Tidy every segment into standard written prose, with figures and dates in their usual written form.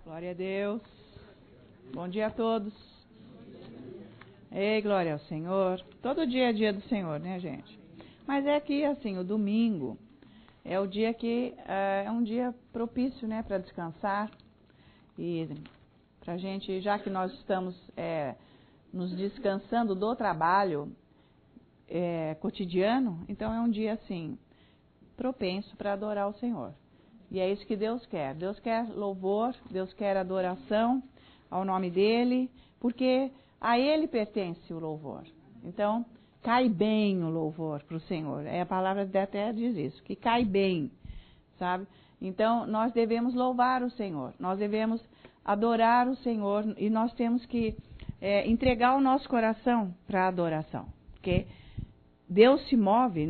Glória a Deus. Bom dia a todos. Ei, glória ao Senhor. Todo dia é dia do Senhor, né, gente? Mas é que, assim, o domingo é o dia que é um dia propício, né, para descansar. E pra gente, já que nós estamos nos descansando do trabalho cotidiano, então é um dia, assim, propenso para adorar o Senhor. E é isso que Deus quer. Deus quer louvor, Deus quer adoração ao nome dEle, porque a Ele pertence o louvor. Então, cai bem o louvor para o Senhor. A palavra até diz isso, que cai bem, sabe? Então, nós devemos louvar o Senhor, nós devemos adorar o Senhor e nós temos que entregar o nosso coração para a adoração. Porque Deus se move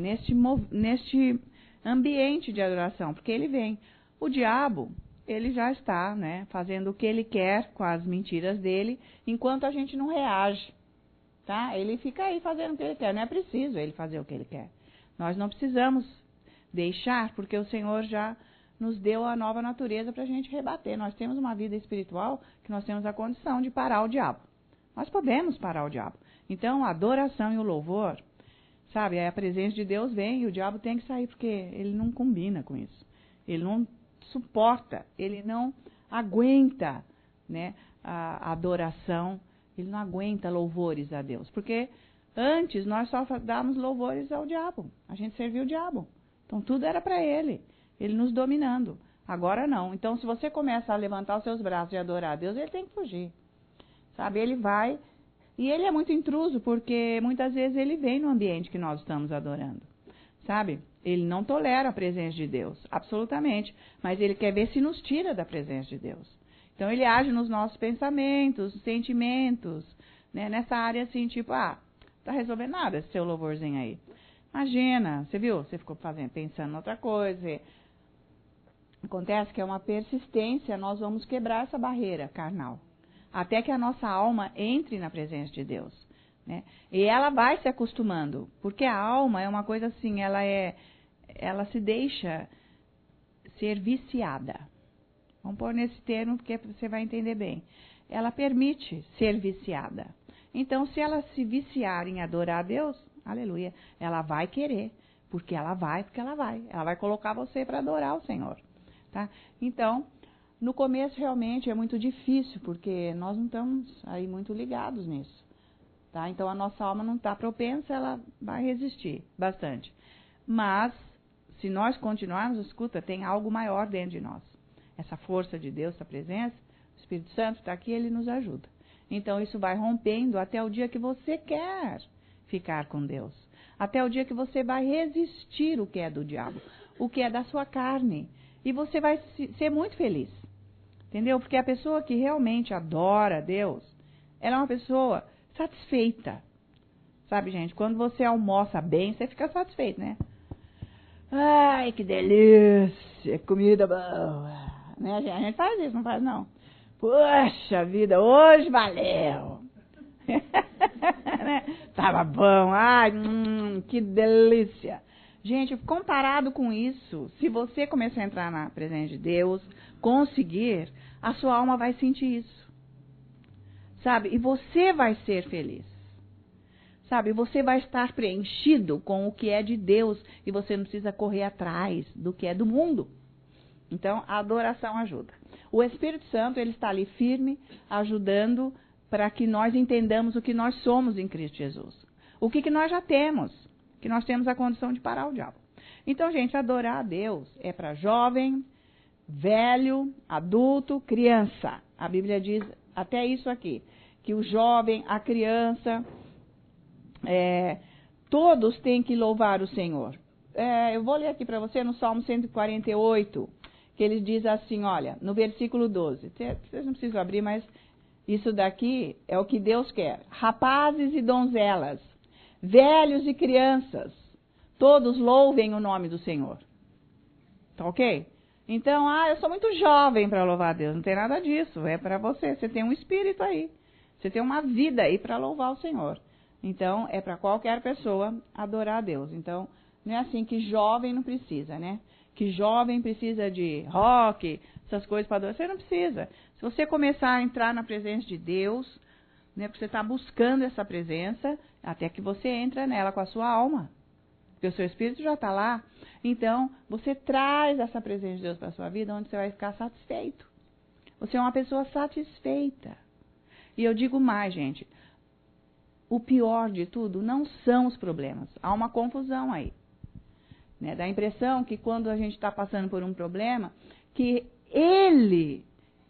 neste ambiente de adoração, porque Ele vem. O diabo, ele já está, né, fazendo o que ele quer com as mentiras dele, enquanto a gente não reage, tá? Ele fica aí fazendo o que ele quer, não é preciso ele fazer o que ele quer. Nós não precisamos deixar, porque o Senhor já nos deu a nova natureza para a gente rebater. Nós temos uma vida espiritual que nós temos a condição de parar o diabo. Nós podemos parar o diabo. Então, a adoração e o louvor, sabe, a presença de Deus vem e o diabo tem que sair, porque ele não combina com isso. Ele não suporta, ele não aguenta, né, a adoração, ele não aguenta louvores a Deus. Porque antes nós só dávamos louvores ao diabo, a gente servia o diabo. Então tudo era para ele nos dominando. Agora não. Então se você começa a levantar os seus braços e adorar a Deus, ele tem que fugir. Sabe, ele vai. E ele é muito intruso, porque muitas vezes ele vem no ambiente que nós estamos adorando, sabe? Ele não tolera a presença de Deus, absolutamente, mas ele quer ver se nos tira da presença de Deus. Então ele age nos nossos pensamentos, sentimentos, né? Nessa área assim, tipo, tá resolvendo nada esse seu louvorzinho aí. Imagina, você viu? Você ficou pensando em outra coisa. Acontece que é uma persistência, nós vamos quebrar essa barreira carnal. Até que a nossa alma entre na presença de Deus, né? E ela vai se acostumando, porque a alma é uma coisa assim, ela se deixa ser viciada. Vamos pôr nesse termo, porque você vai entender bem. Ela permite ser viciada. Então, se ela se viciar em adorar a Deus, aleluia, ela vai querer, porque ela vai. Ela vai colocar você para adorar o Senhor, tá? Então, no começo, realmente, é muito difícil, porque nós não estamos aí muito ligados nisso, tá? Então, a nossa alma não está propensa, ela vai resistir bastante. Mas, se nós continuarmos, escuta, tem algo maior dentro de nós. Essa força de Deus, essa presença, o Espírito Santo está aqui, ele nos ajuda. Então, isso vai rompendo até o dia que você quer ficar com Deus. Até o dia que você vai resistir o que é do diabo, o que é da sua carne. E você vai ser muito feliz. Entendeu? Porque a pessoa que realmente adora a Deus, ela é uma pessoa satisfeita. Sabe, gente? Quando você almoça bem, você fica satisfeito, né? Ai, que delícia! Comida boa! Né? A gente faz isso, não faz não? Poxa vida, hoje valeu! Tava bom! Ai, que delícia! Gente, comparado com isso, se você começar a entrar na presença de Deus, conseguir, a sua alma vai sentir isso. Sabe? E você vai ser feliz. Sabe? Você vai estar preenchido com o que é de Deus e você não precisa correr atrás do que é do mundo. Então, a adoração ajuda. O Espírito Santo, ele está ali firme, ajudando para que nós entendamos o que nós somos em Cristo Jesus. O que nós já temos. Que nós temos a condição de parar o diabo. Então, gente, adorar a Deus é para jovem, velho, adulto, criança. A Bíblia diz até isso aqui, que o jovem, a criança, todos têm que louvar o Senhor. Eu vou ler aqui para você no Salmo 148, que ele diz assim, olha, no versículo 12. Vocês não precisam abrir, mas isso daqui é o que Deus quer. Rapazes e donzelas, velhos e crianças, todos louvem o nome do Senhor. Tá ok? Então, eu sou muito jovem para louvar a Deus. Não tem nada disso, é para você. Você tem um espírito aí. Você tem uma vida aí para louvar o Senhor. Então, é para qualquer pessoa adorar a Deus. Então, não é assim que jovem não precisa, né? que jovem precisa de rock, essas coisas para adorar. Você não precisa. Se você começar a entrar na presença de Deus, né, porque você está buscando essa presença, até que você entra nela com a sua alma. Porque o seu espírito já está lá. Então, você traz essa presença de Deus para a sua vida, onde você vai ficar satisfeito. Você é uma pessoa satisfeita. E eu digo mais, gente. O pior de tudo não são os problemas. Há uma confusão aí. Né? Dá a impressão que quando a gente está passando por um problema, que ele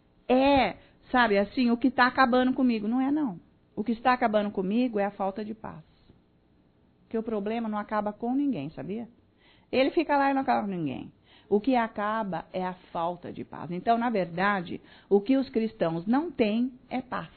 é, sabe, assim, o que está acabando comigo. Não é, não. O que está acabando comigo é a falta de paz. Porque o problema não acaba com ninguém, sabia? Ele fica lá e não acaba com ninguém. O que acaba é a falta de paz. Então, na verdade, o que os cristãos não têm é paz.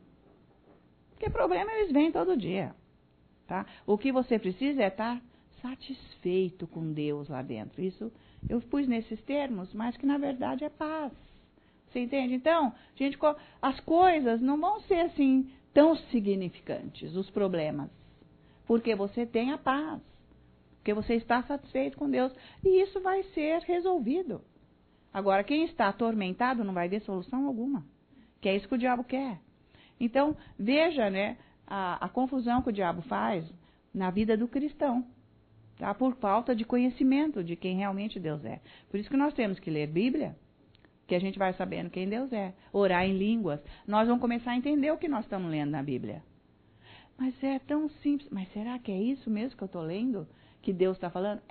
Porque problema eles vêm todo dia. Tá? O que você precisa é estar satisfeito com Deus lá dentro. Isso eu pus nesses termos, mas que na verdade é paz. Você entende? Então, gente, as coisas não vão ser assim tão significantes, os problemas. Porque você tem a paz. Porque você está satisfeito com Deus. E isso vai ser resolvido. Agora, quem está atormentado não vai ver solução alguma. Que é isso que o diabo quer. Então, veja, né, a confusão que o diabo faz na vida do cristão. Tá? Por falta de conhecimento de quem realmente Deus é. Por isso que nós temos que ler Bíblia, que a gente vai sabendo quem Deus é. Orar em línguas. Nós vamos começar a entender o que nós estamos lendo na Bíblia. Mas é tão simples. Mas será que é isso mesmo que eu estou lendo? Que Deus está falando?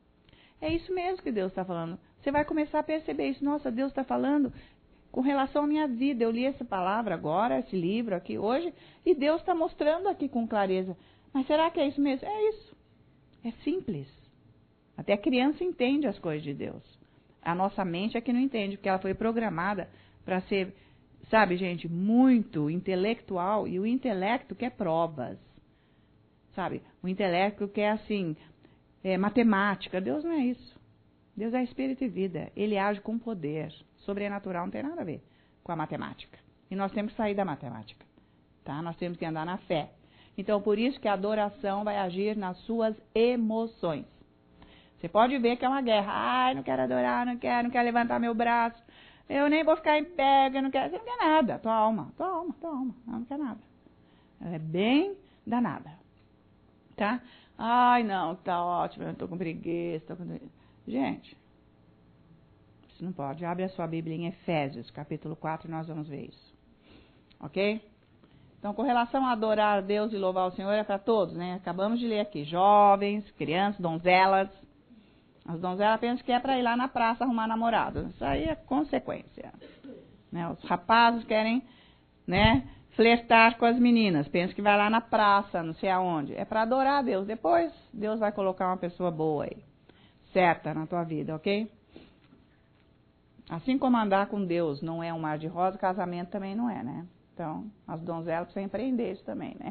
É isso mesmo que Deus está falando. Você vai começar a perceber isso. Nossa, Deus está falando com relação à minha vida. Eu li essa palavra agora, esse livro aqui hoje, e Deus está mostrando aqui com clareza. Mas será que é isso mesmo? É isso. É simples. Até a criança entende as coisas de Deus. A nossa mente é que não entende, porque ela foi programada para ser, sabe, gente, muito intelectual, e o intelecto quer provas. Sabe? O intelecto quer, assim, matemática. Deus não é isso. Deus é espírito e vida. Ele age com poder. Sobrenatural não tem nada a ver com a matemática. E nós temos que sair da matemática. Tá? Nós temos que andar na fé. Então, por isso que a adoração vai agir nas suas emoções. Você pode ver que é uma guerra. Ai, não quero adorar, não quero levantar meu braço. Eu nem vou ficar em pé, eu não quero. Você não quer nada. Tua alma. Ela não quer nada. Ela é bem danada. Tá? Ai, não, tá ótimo, eu tô com preguiça. Gente, isso não pode. Abre a sua Bíblia em Efésios, capítulo 4, nós vamos ver isso. Ok? Então, com relação a adorar a Deus e louvar o Senhor, é para todos, né? Acabamos de ler aqui. Jovens, crianças, donzelas. As donzelas pensam que é para ir lá na praça arrumar namorado. Isso aí é consequência. Né? Os rapazes querem, né, flertar com as meninas. Pensa que vai lá na praça, não sei aonde. É para adorar a Deus. Depois, Deus vai colocar uma pessoa boa aí. Certa na tua vida, ok? Assim como andar com Deus não é um mar de rosa, casamento também não é, né? Então, as donzelas precisam aprender isso também, né?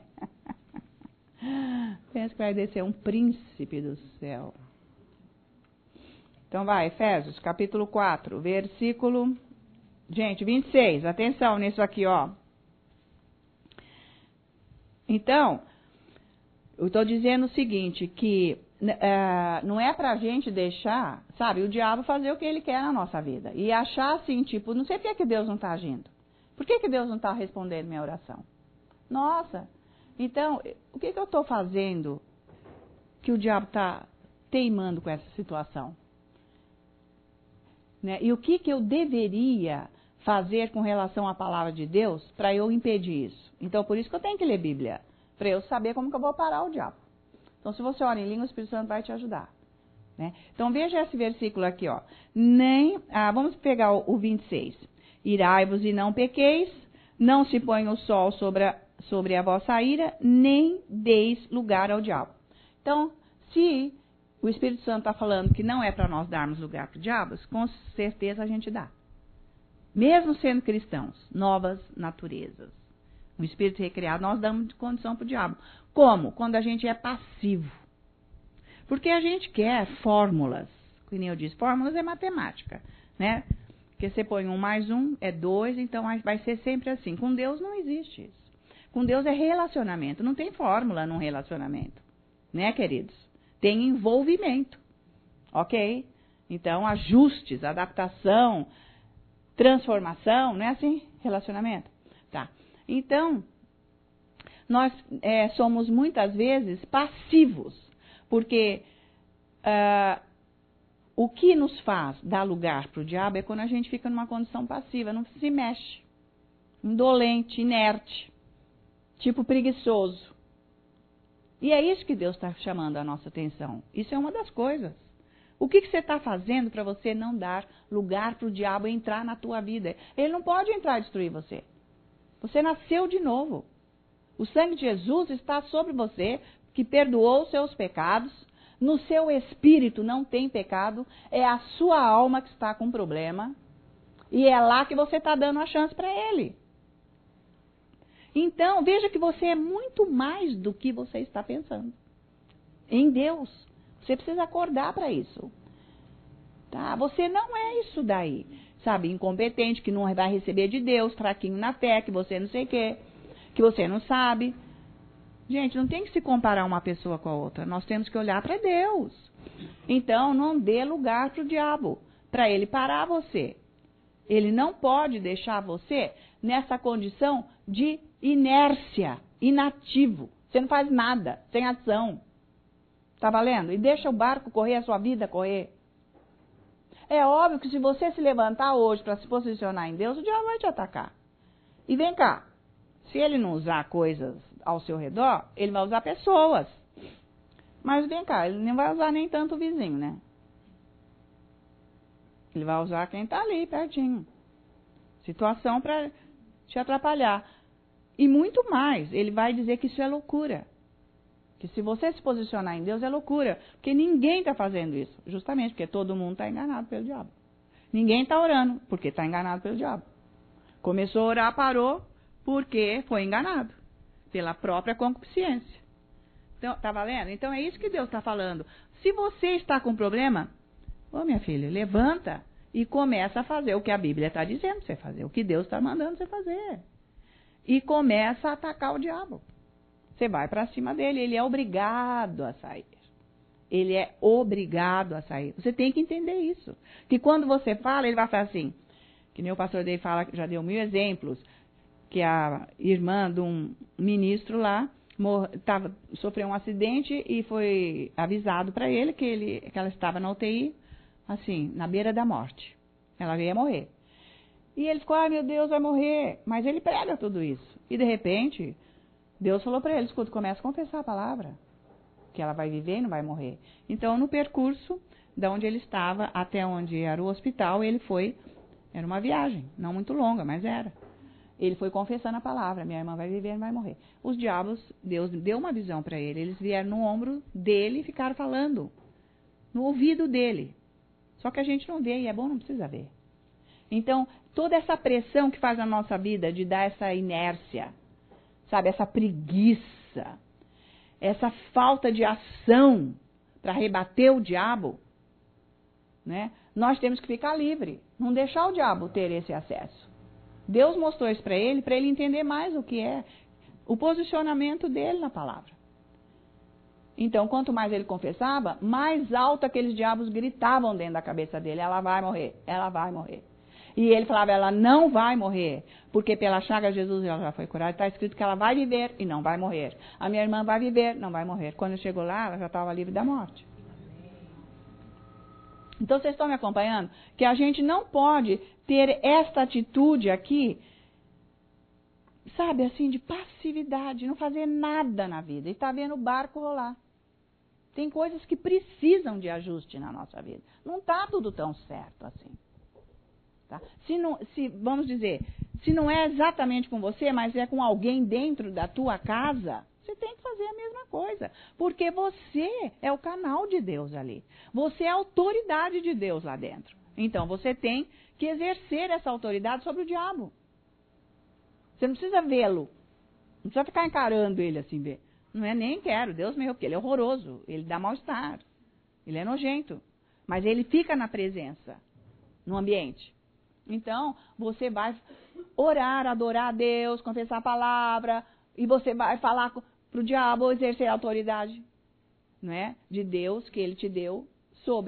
Pensa que vai descer um príncipe do céu. Então vai, Efésios, capítulo 4, versículo... Gente, 26, atenção nisso aqui, ó. Então, eu estou dizendo o seguinte, que não é pra gente deixar, sabe, o diabo fazer o que ele quer na nossa vida. E achar assim, tipo, não sei por que Deus não está agindo. Por que Deus não está respondendo minha oração? Nossa, então, o que eu estou fazendo que o diabo está teimando com essa situação? Né? E o que eu deveria fazer com relação à palavra de Deus para eu impedir isso? Então, por isso que eu tenho que ler Bíblia, para eu saber como que eu vou parar o diabo. Então, se você ora em língua, o Espírito Santo vai te ajudar. Né? Então, veja esse versículo aqui, ó. Vamos pegar o 26. Irai-vos e não pequeis, não se ponha o sol sobre a vossa ira, nem deis lugar ao diabo. Então, se o Espírito Santo está falando que não é para nós darmos lugar para o diabo, com certeza a gente dá. Mesmo sendo cristãos, novas naturezas. Um espírito recriado, nós damos condição para o diabo. Como? Quando a gente é passivo. Porque a gente quer fórmulas. Como eu disse, fórmulas é matemática, né? Porque você põe 1 mais 1 é 2, então vai ser sempre assim. Com Deus não existe isso. Com Deus é relacionamento. Não tem fórmula num relacionamento. Né, queridos? Tem envolvimento. Ok? Então, ajustes, adaptação, transformação, não é assim? Relacionamento. Tá. Então, nós somos muitas vezes passivos, porque o que nos faz dar lugar para o diabo é quando a gente fica numa condição passiva, não se mexe, indolente, inerte, tipo preguiçoso. E é isso que Deus está chamando a nossa atenção. Isso é uma das coisas. O que você está fazendo para você não dar lugar para o diabo entrar na tua vida? Ele não pode entrar e destruir você. Você nasceu de novo. O sangue de Jesus está sobre você, que perdoou os seus pecados. No seu espírito não tem pecado. É a sua alma que está com problema. E é lá que você está dando a chance para ele. Então, veja que você é muito mais do que você está pensando. Em Deus. Você precisa acordar para isso. Tá? Você não é isso daí. Sabe, incompetente, que não vai receber de Deus, fraquinho na fé, que você não sei o quê, que você não sabe. Gente, não tem que se comparar uma pessoa com a outra. Nós temos que olhar para Deus. Então, não dê lugar para o diabo, para ele parar você. Ele não pode deixar você nessa condição de inércia, inativo. Você não faz nada, sem ação. Tá valendo? E deixa o barco correr, a sua vida correr. É óbvio que se você se levantar hoje para se posicionar em Deus, o diabo vai te atacar. E vem cá, se ele não usar coisas ao seu redor, ele vai usar pessoas. Mas vem cá, ele não vai usar nem tanto o vizinho, né? Ele vai usar quem está ali, pertinho. Situação para te atrapalhar. E muito mais, ele vai dizer que isso é loucura. Que se você se posicionar em Deus é loucura. Porque ninguém está fazendo isso. Justamente porque todo mundo está enganado pelo diabo. Ninguém está orando porque está enganado pelo diabo. Começou a orar, parou porque foi enganado. Pela própria concupiscência. Então, tá valendo? Então é isso que Deus está falando. Se você está com problema, ô minha filha, levanta e começa a fazer o que a Bíblia está dizendo para você fazer. O que Deus está mandando você fazer. E começa a atacar o diabo. Você vai para cima dele, ele é obrigado a sair. Ele é obrigado a sair. Você tem que entender isso. Que quando você fala, ele vai falar assim, que nem o pastor dele fala, já deu 1000 exemplos, que a irmã de um ministro lá sofreu um acidente e foi avisado para ele que ela estava na UTI, assim, na beira da morte. Ela ia morrer. E ele ficou, ai meu Deus, vai morrer. Mas ele prega tudo isso. E de repente, Deus falou para ele, escuta, começa a confessar a palavra, que ela vai viver e não vai morrer. Então, no percurso, de onde ele estava até onde era o hospital, era uma viagem, não muito longa, mas era. Ele foi confessando a palavra, minha irmã vai viver e não vai morrer. Os diabos, Deus deu uma visão para ele, eles vieram no ombro dele e ficaram falando, no ouvido dele. Só que a gente não vê e é bom, não precisa ver. Então, toda essa pressão que faz na nossa vida de dar essa inércia, sabe, essa preguiça, essa falta de ação para rebater o diabo, né? Nós temos que ficar livre, não deixar o diabo ter esse acesso. Deus mostrou isso para ele entender mais o que é o posicionamento dele na palavra. Então, quanto mais ele confessava, mais alto aqueles diabos gritavam dentro da cabeça dele, ela vai morrer, ela vai morrer. E ele falava, ela não vai morrer, porque pela chaga de Jesus ela já foi curada. Está escrito que ela vai viver e não vai morrer. A minha irmã vai viver, não vai morrer. Quando chegou lá, ela já estava livre da morte. Então, vocês estão me acompanhando? Que a gente não pode ter esta atitude aqui, sabe, assim, de passividade, não fazer nada na vida. E está vendo o barco rolar. Tem coisas que precisam de ajuste na nossa vida. Não está tudo tão certo assim. Tá? Vamos dizer, se não é exatamente com você, mas é com alguém dentro da tua casa, você tem que fazer a mesma coisa. Porque você é o canal de Deus ali. Você é a autoridade de Deus lá dentro. Então, você tem que exercer essa autoridade sobre o diabo. Você não precisa vê-lo. Não precisa ficar encarando ele assim, ver. Não é nem quero, Deus meu, porque ele é horroroso. Ele dá mal-estar. Ele é nojento. Mas ele fica na presença, no ambiente. Então, você vai orar, adorar a Deus, confessar a palavra, e você vai falar para o diabo, exercer a autoridade, não é? De Deus que ele te deu sobre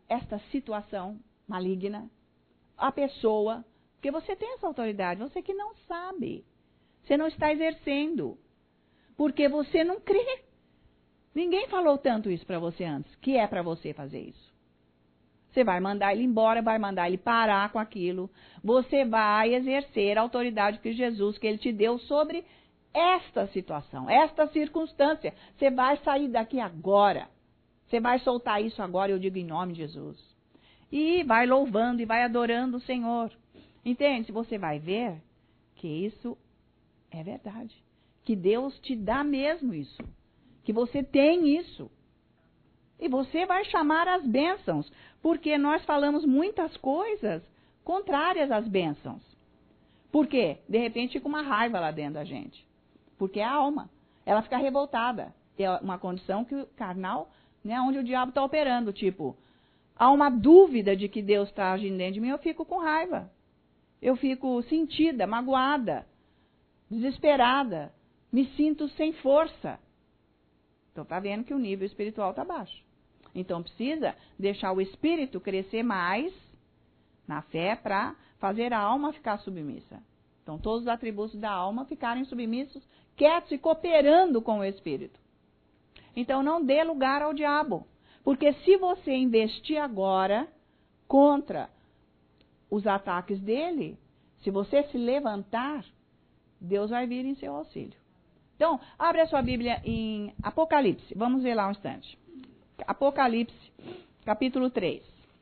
esta situação maligna, a pessoa, porque você tem essa autoridade, você que não sabe, você não está exercendo, porque você não crê. Ninguém falou tanto isso para você antes, que é para você fazer isso. Você vai mandar ele embora, vai mandar ele parar com aquilo, você vai exercer a autoridade que Jesus, que ele te deu sobre esta situação, esta circunstância. Você vai sair daqui agora, você vai soltar isso agora, eu digo em nome de Jesus. E vai louvando e vai adorando o Senhor. Entende? Você vai ver que isso é verdade. Que Deus te dá mesmo isso. Que você tem isso. E você vai chamar as bênçãos. Porque nós falamos muitas coisas contrárias às bênçãos. Por quê? De repente fica uma raiva lá dentro da gente. Porque é a alma. Ela fica revoltada. É uma condição que o carnal, né, onde o diabo está operando. Tipo, há uma dúvida de que Deus está agindo dentro de mim, eu fico com raiva. Eu fico sentida, magoada, desesperada. Me sinto sem força. Então está vendo que o nível espiritual está baixo. Então precisa deixar o espírito crescer mais na fé para fazer a alma ficar submissa. Então todos os atributos da alma ficarem submissos, quietos e cooperando com o espírito. Então não dê lugar ao diabo. Porque se você investir agora contra os ataques dele, se você se levantar, Deus vai vir em seu auxílio. Então, abre a sua Bíblia em Apocalipse. Vamos ver lá um instante. Apocalipse, capítulo 3.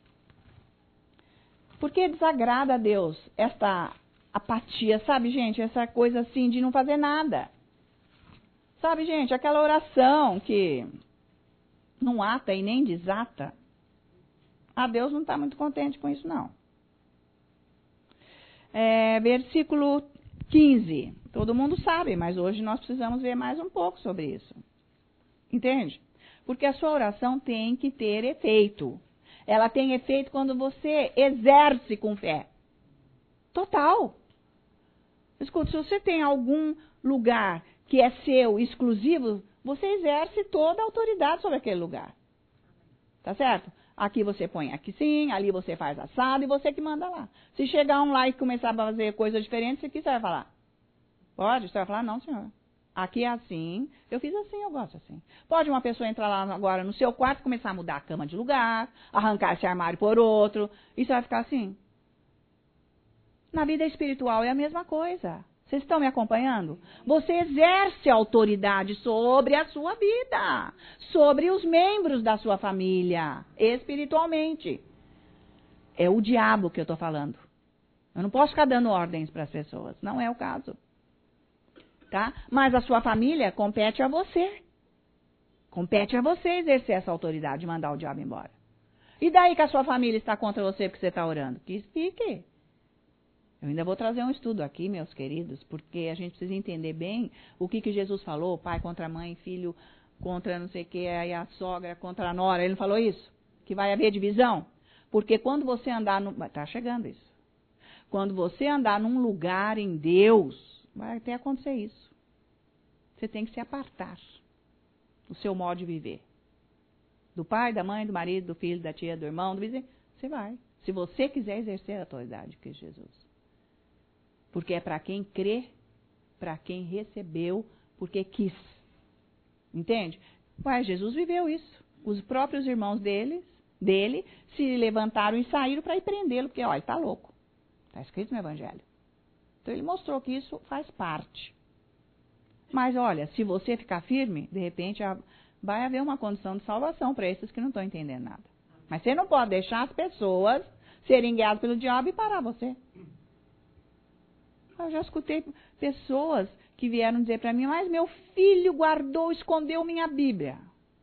Por que desagrada a Deus esta apatia, sabe, gente? Essa coisa assim de não fazer nada. Sabe, gente, aquela oração que não ata e nem desata. A Deus não está muito contente com isso, não. Versículo 15. Todo mundo sabe, mas hoje nós precisamos ver mais um pouco sobre isso. Entende? Porque a sua oração tem que ter efeito. Ela tem efeito quando você exerce com fé. Total. Escuta, se você tem algum lugar que é seu, exclusivo, você exerce toda a autoridade sobre aquele lugar. Tá certo? Aqui você põe aqui sim, ali você faz assado e você que manda lá. Se chegar um lá e começar a fazer coisas diferentes, o que você vai falar? Pode? Você vai falar, não, senhor. Aqui é assim, eu fiz assim, eu gosto assim. Pode uma pessoa entrar lá agora no seu quarto e começar a mudar a cama de lugar, arrancar esse armário por outro, e você vai ficar assim. Na vida espiritual é a mesma coisa. Vocês estão me acompanhando? Você exerce autoridade sobre a sua vida, sobre os membros da sua família, espiritualmente. É o diabo que eu estou falando. Eu não posso ficar dando ordens para as pessoas, não é o caso. Tá? Mas a sua família compete a você. Compete a você exercer essa autoridade de mandar o diabo embora. E daí que a sua família está contra você porque você está orando? Que fique. Eu ainda vou trazer um estudo aqui, meus queridos, porque a gente precisa entender bem o que Jesus falou, pai contra mãe, filho contra não sei o que, aí a sogra contra a nora. Ele não falou isso? Que vai haver divisão? Porque quando você andar no... Está chegando isso. Quando você andar num lugar em Deus, vai até acontecer isso. Você tem que se apartar do seu modo de viver. Do pai, da mãe, do marido, do filho, da tia, do irmão, do vizinho. Você vai. Se você quiser exercer a autoridade que é Jesus. Porque é para quem crê, para quem recebeu, porque quis. Entende? Ué, Jesus viveu isso. Os próprios irmãos dele se levantaram e saíram para ir prendê-lo, porque, olha, ele está louco. Está escrito no Evangelho. Então, ele mostrou que isso faz parte. Mas, olha, se você ficar firme, de repente, vai haver uma condição de salvação para esses que não estão entendendo nada. Mas você não pode deixar as pessoas serem guiadas pelo diabo e parar você. Eu já escutei pessoas que vieram dizer para mim, mas meu filho guardou, escondeu minha Bíblia.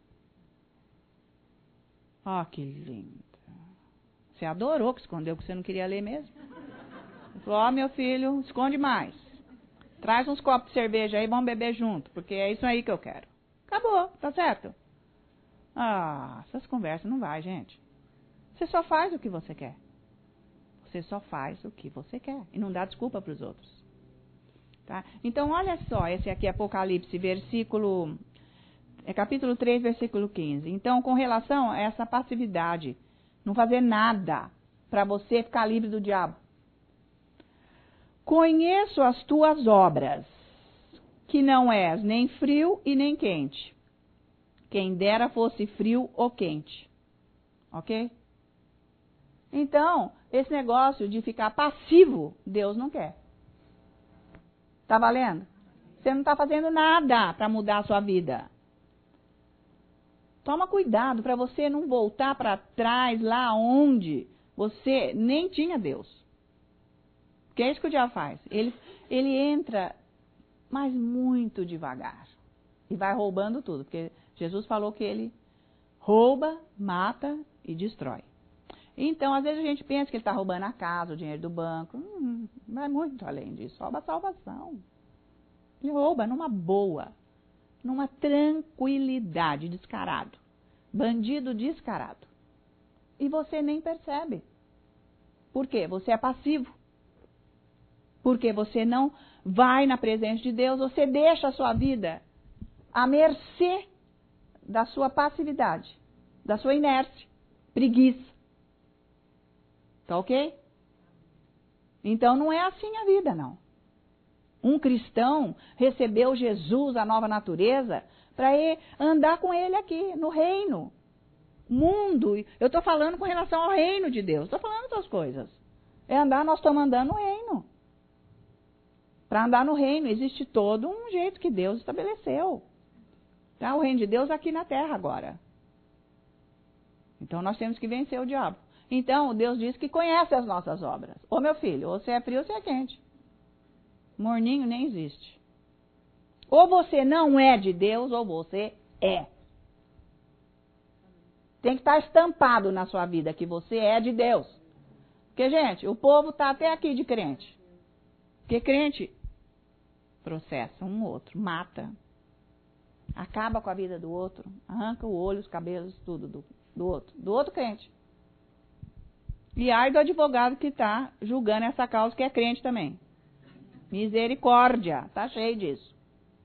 Ah, que lindo. Você adorou que escondeu, porque você não queria ler mesmo. Ele falou, meu filho, esconde mais. Traz uns copos de cerveja aí, vamos beber junto, porque é isso aí que eu quero. Acabou, tá certo? Ah, essas conversas não vai, gente. Você só faz o que você quer. Você só faz o que você quer. E não dá desculpa para os outros. Tá? Então, olha só, esse aqui é Apocalipse, capítulo 3, versículo 15. Então, com relação a essa passividade Não fazer nada para você ficar livre do diabo. Conheço as tuas obras, que não és nem frio e nem quente. Quem dera fosse frio ou quente. Ok? Então, esse negócio de ficar passivo, Deus não quer. Tá valendo? Você não está fazendo nada para mudar a sua vida. Toma cuidado para você não voltar para trás, lá onde você nem tinha Deus. Porque é isso que o diabo faz. Ele entra, mas muito devagar. E vai roubando tudo. Porque Jesus falou que ele rouba, mata e destrói. Então, às vezes a gente pensa que ele está roubando a casa, o dinheiro do banco. Vai muito além disso. Rouba a salvação. Ele rouba numa boa, numa tranquilidade, descarado. Bandido descarado. E você nem percebe. Por quê? Você é passivo. Porque você não vai na presença de Deus, você deixa a sua vida à mercê da sua passividade, da sua inércia, preguiça. Tá ok? Então não é assim a vida, não. Um cristão recebeu Jesus, a nova natureza, para andar com ele aqui, no reino. Mundo, eu estou falando com relação ao reino de Deus, estou falando outras coisas. Nós estamos andando no reino. Para andar no reino, existe todo um jeito que Deus estabeleceu. Tá? O reino de Deus aqui na terra agora. Então nós temos que vencer o diabo. Então Deus diz que conhece as nossas obras. Ô meu filho, ou você é frio ou você é quente. Morninho nem existe. Ou você não é de Deus, ou você é. Tem que estar estampado na sua vida que você é de Deus. Porque, gente, o povo está até aqui de crente. Porque crente processa um outro, mata, acaba com a vida do outro, arranca o olho, os cabelos, tudo do outro crente. E ai do advogado que está julgando essa causa que é crente também. Misericórdia, tá cheio disso.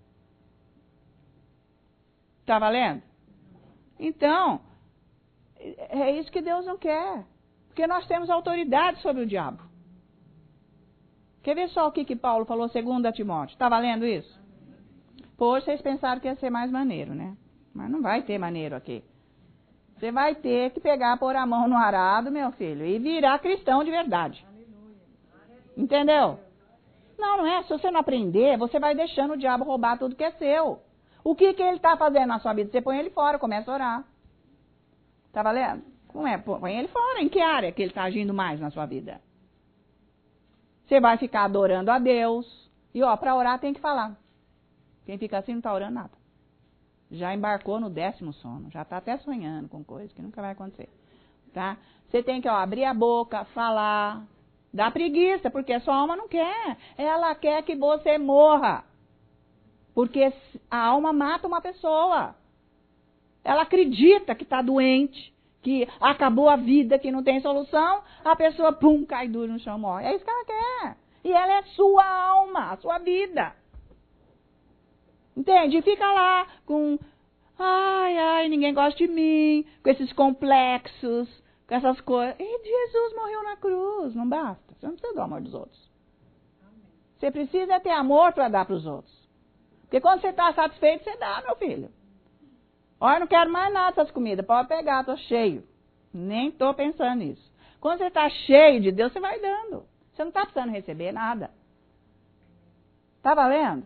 Tá valendo? Então, é isso que Deus não quer. Porque nós temos autoridade sobre o diabo. Quer ver só o que Paulo falou, 2 Timóteo? Tá valendo isso? Pois vocês pensaram que ia ser mais maneiro, né? Mas não vai ter maneiro aqui. Você vai ter que pôr a mão no arado, meu filho, e virar cristão de verdade. Entendeu? Não é. Se você não aprender, você vai deixando o diabo roubar tudo que é seu. O que ele está fazendo na sua vida? Você põe ele fora, começa a orar. Tá valendo? Põe ele fora. Em que área que ele está agindo mais na sua vida? Você vai ficar adorando a Deus. E, para orar tem que falar. Quem fica assim não está orando nada. Já embarcou no 10º sono. Já está até sonhando com coisas que nunca vai acontecer. Tá? Você tem que, abrir a boca, falar. Dá preguiça, porque a sua alma não quer. Ela quer que você morra. Porque a alma mata uma pessoa. Ela acredita que está doente, que acabou a vida, que não tem solução. A pessoa, cai duro no chão, morre. É isso que ela quer. E ela é sua alma, a sua vida. Entende? E fica lá com, ninguém gosta de mim, com esses complexos, com essas coisas. E Jesus morreu na cruz, não basta. Você não precisa do amor dos outros. Você precisa ter amor para dar para os outros. Porque quando você está satisfeito, você dá, meu filho. Eu não quero mais nada dessas comidas, pode pegar, estou cheio. Nem estou pensando nisso. Quando você está cheio de Deus, você vai dando. Você não está precisando receber nada. Tá valendo?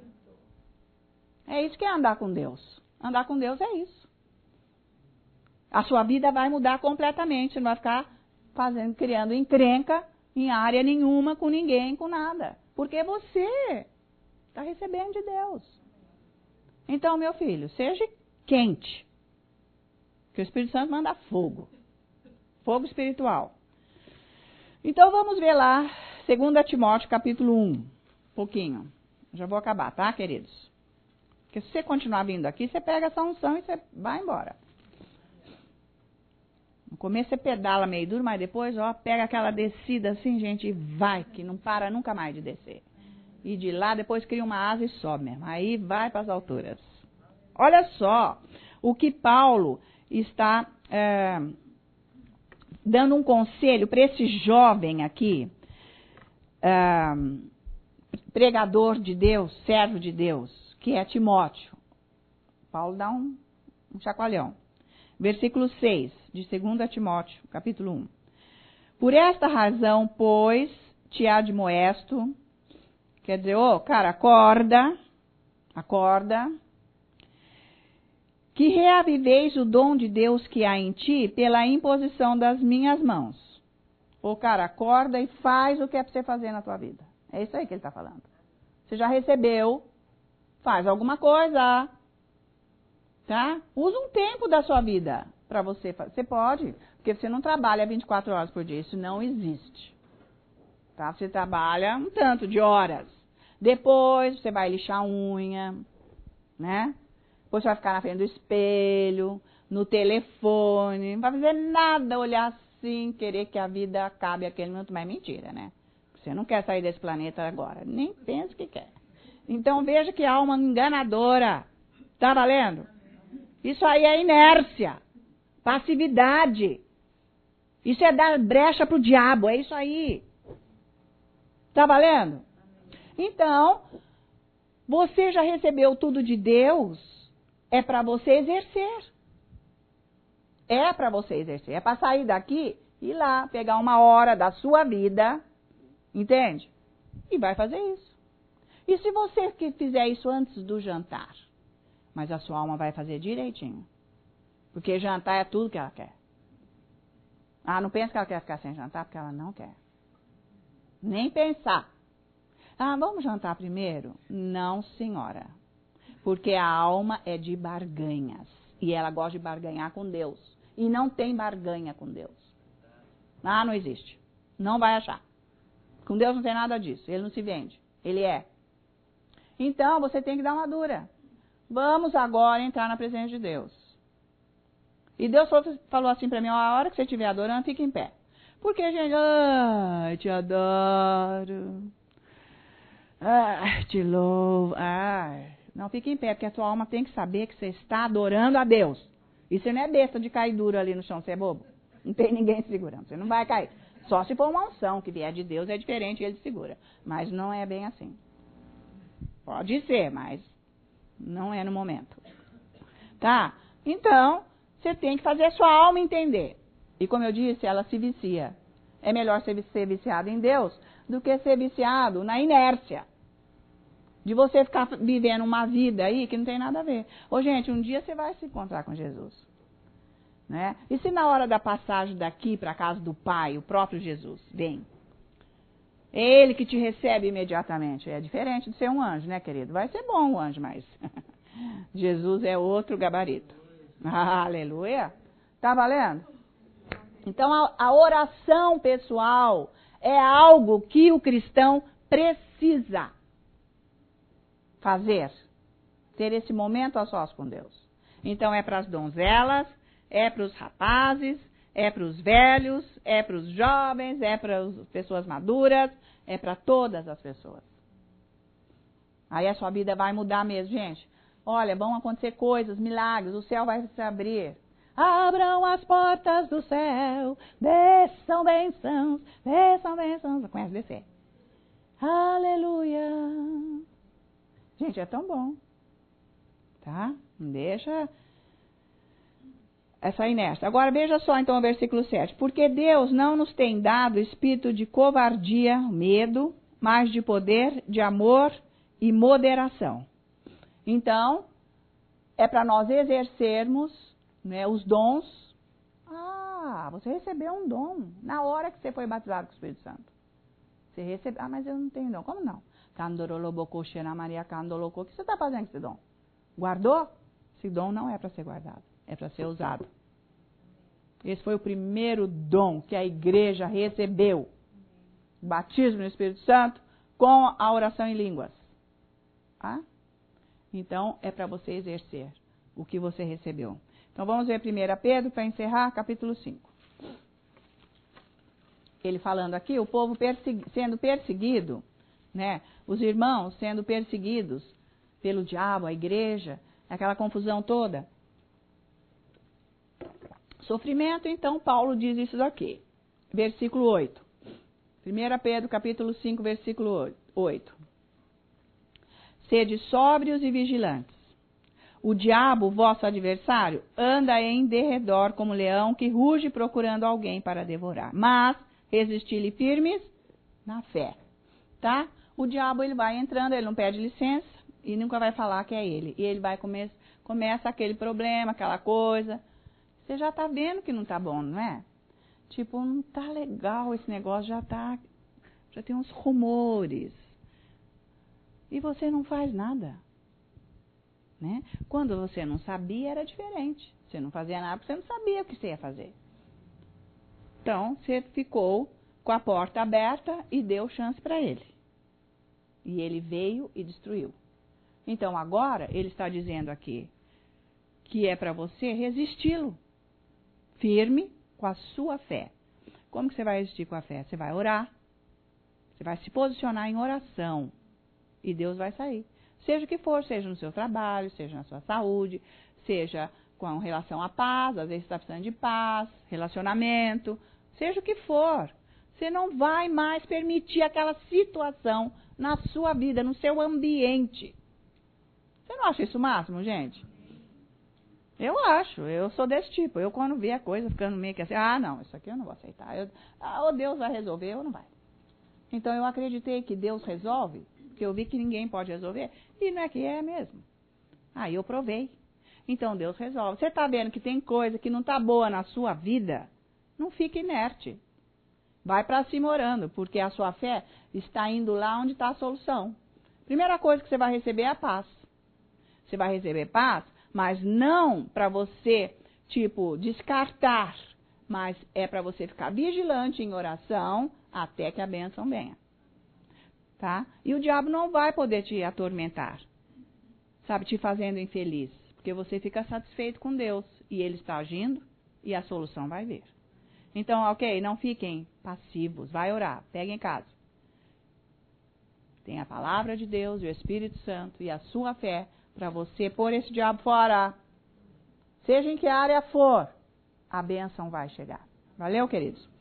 É isso que é andar com Deus. Andar com Deus é isso. A sua vida vai mudar completamente. Você não vai ficar criando encrenca em área nenhuma, com ninguém, com nada. Porque você está recebendo de Deus. Então, meu filho, seja quente. Que o Espírito Santo manda fogo. Fogo espiritual. Então, vamos ver lá, 2 Timóteo, capítulo 1. Um pouquinho. Já vou acabar, tá, queridos? Porque se você continuar vindo aqui, você pega essa unção e você vai embora. No começo você pedala meio duro, mas depois, pega aquela descida assim, gente, e vai, que não para nunca mais de descer. E de lá, depois cria uma asa e sobe mesmo. Aí vai para as alturas. Olha só o que Paulo está dando um conselho para esse jovem aqui, pregador de Deus, servo de Deus, que é Timóteo. Paulo dá um chacoalhão. Versículo 6, de 2 Timóteo, capítulo 1. Por esta razão, pois, te admoesto, quer dizer, cara, acorda, que reaviveis o dom de Deus que há em ti pela imposição das minhas mãos. Cara, acorda e faz o que é para você fazer na tua vida. É isso aí que ele está falando. Você já recebeu, faz alguma coisa, tá? Usa um tempo da sua vida para você fazer. Você pode, porque você não trabalha 24 horas por dia, isso não existe. Tá? Você trabalha um tanto de horas. Depois você vai lixar a unha, né? Depois você vai ficar na frente do espelho, no telefone, não vai fazer nada, olhar assim, querer que a vida acabe aquele minuto, mas é mentira, né? Você não quer sair desse planeta agora, nem pensa que quer. Então veja que alma enganadora. Tá valendo? Isso aí é inércia, passividade. Isso é dar brecha pro diabo, é isso aí. Tá valendo? Então, você já recebeu tudo de Deus, é para você exercer. É para você exercer. É para sair daqui e ir lá, pegar uma hora da sua vida, entende? E vai fazer isso. E se você fizer isso antes do jantar? Mas a sua alma vai fazer direitinho. Porque jantar é tudo que ela quer. Não pensa que ela quer ficar sem jantar, porque ela não quer. Nem pensar. Vamos jantar primeiro? Não, senhora. Porque a alma é de barganhas. E ela gosta de barganhar com Deus. E não tem barganha com Deus. Não existe. Não vai achar. Com Deus não tem nada disso. Ele não se vende. Ele é. Então, você tem que dar uma dura. Vamos agora entrar na presença de Deus. E Deus falou assim para mim, a hora que você estiver adorando, fique em pé. Porque, gente, te adoro. Te louvo. Não, fique em pé, porque a tua alma tem que saber que você está adorando a Deus. E você não é besta de cair duro ali no chão, você é bobo. Não tem ninguém segurando, você não vai cair. Só se for uma unção que vier de Deus, é diferente, ele segura. Mas não é bem assim. Pode ser, mas não é no momento. Tá? Então, você tem que fazer a sua alma entender. E como eu disse, ela se vicia. É melhor ser viciado em Deus do que ser viciado na inércia. De você ficar vivendo uma vida aí que não tem nada a ver. Gente, um dia você vai se encontrar com Jesus. Né? E se na hora da passagem daqui para a casa do Pai, o próprio Jesus vem? É Ele que te recebe imediatamente. É diferente de ser um anjo, né, querido? Vai ser bom o anjo, mas Jesus é outro gabarito. Aleluia! Tá valendo? Então, a oração pessoal é algo que o cristão precisa fazer. Ter esse momento a sós com Deus. Então, é para as donzelas, é para os rapazes, é para os velhos, é para os jovens, é para as pessoas maduras, é para todas as pessoas. Aí a sua vida vai mudar mesmo, gente. Olha, vão acontecer coisas, milagres, o céu vai se abrir. Abram as portas do céu, desçam bênçãos, desçam bênçãos. Conhece descer? Aleluia. Gente, é tão bom. Tá? Não deixa essa inércia. Agora veja só então o versículo 7. Porque Deus não nos tem dado espírito de covardia, medo, mas de poder, de amor e moderação. Então, é para nós exercermos, né, os dons. Você recebeu um dom na hora que você foi batizado com o Espírito Santo. Você recebeu. Mas eu não tenho dom. Como não? O que você está fazendo com esse dom? Guardou? Esse dom não é para ser guardado. É para ser usado. Esse foi o primeiro dom que a igreja recebeu. O batismo no Espírito Santo com a oração em línguas. Então, é para você exercer o que você recebeu. Então, vamos ver 1 Pedro, para encerrar, capítulo 5. Ele falando aqui, o povo sendo perseguido, né? Os irmãos sendo perseguidos pelo diabo, a igreja, aquela confusão toda. Sofrimento, então, Paulo diz isso aqui. Versículo 8. 1 Pedro, capítulo 5, versículo 8. Sede sóbrios e vigilantes. O diabo, vosso adversário, anda em derredor como leão que ruge procurando alguém para devorar. Mas resisti-lhe firmes na fé. Tá? O diabo, ele vai entrando, ele não pede licença e nunca vai falar que é ele. E ele vai começa aquele problema, aquela coisa. Você já tá vendo que não tá bom, não é? Tipo, não tá legal esse negócio, já tem uns rumores. E você não faz nada. Né? Quando você não sabia, era diferente. Você não fazia nada porque você não sabia o que você ia fazer. Então, você ficou com a porta aberta e deu chance para ele. E ele veio e destruiu. Então, agora, ele está dizendo aqui que é para você resisti-lo. Firme com a sua fé. Como que você vai resistir com a fé? Você vai orar. Você vai se posicionar em oração. E Deus vai sair. Seja o que for, seja no seu trabalho, seja na sua saúde, seja com relação à paz, às vezes você está precisando de paz, relacionamento, seja o que for. Você não vai mais permitir aquela situação na sua vida, no seu ambiente. Você não acha isso o máximo, gente? Eu acho, eu sou desse tipo. Eu, quando vi a coisa ficando meio que assim, não, isso aqui eu não vou aceitar. Ou Deus vai resolver ou não vai. Então eu acreditei que Deus resolve, porque eu vi que ninguém pode resolver, e não é que é mesmo. Aí eu provei. Então Deus resolve. Você está vendo que tem coisa que não está boa na sua vida? Não fique inerte. Vai para cima orando, porque a sua fé está indo lá onde está a solução. Primeira coisa que você vai receber é a paz. Você vai receber paz, mas não para você, descartar, mas é para você ficar vigilante em oração até que a bênção venha. Tá? E o diabo não vai poder te atormentar, te fazendo infeliz, porque você fica satisfeito com Deus e Ele está agindo e a solução vai vir. Então, ok, não fiquem passivos, vai orar, pegue em casa. Tem a palavra de Deus, o Espírito Santo e a sua fé para você pôr esse diabo fora. Seja em que área for, a bênção vai chegar. Valeu, queridos?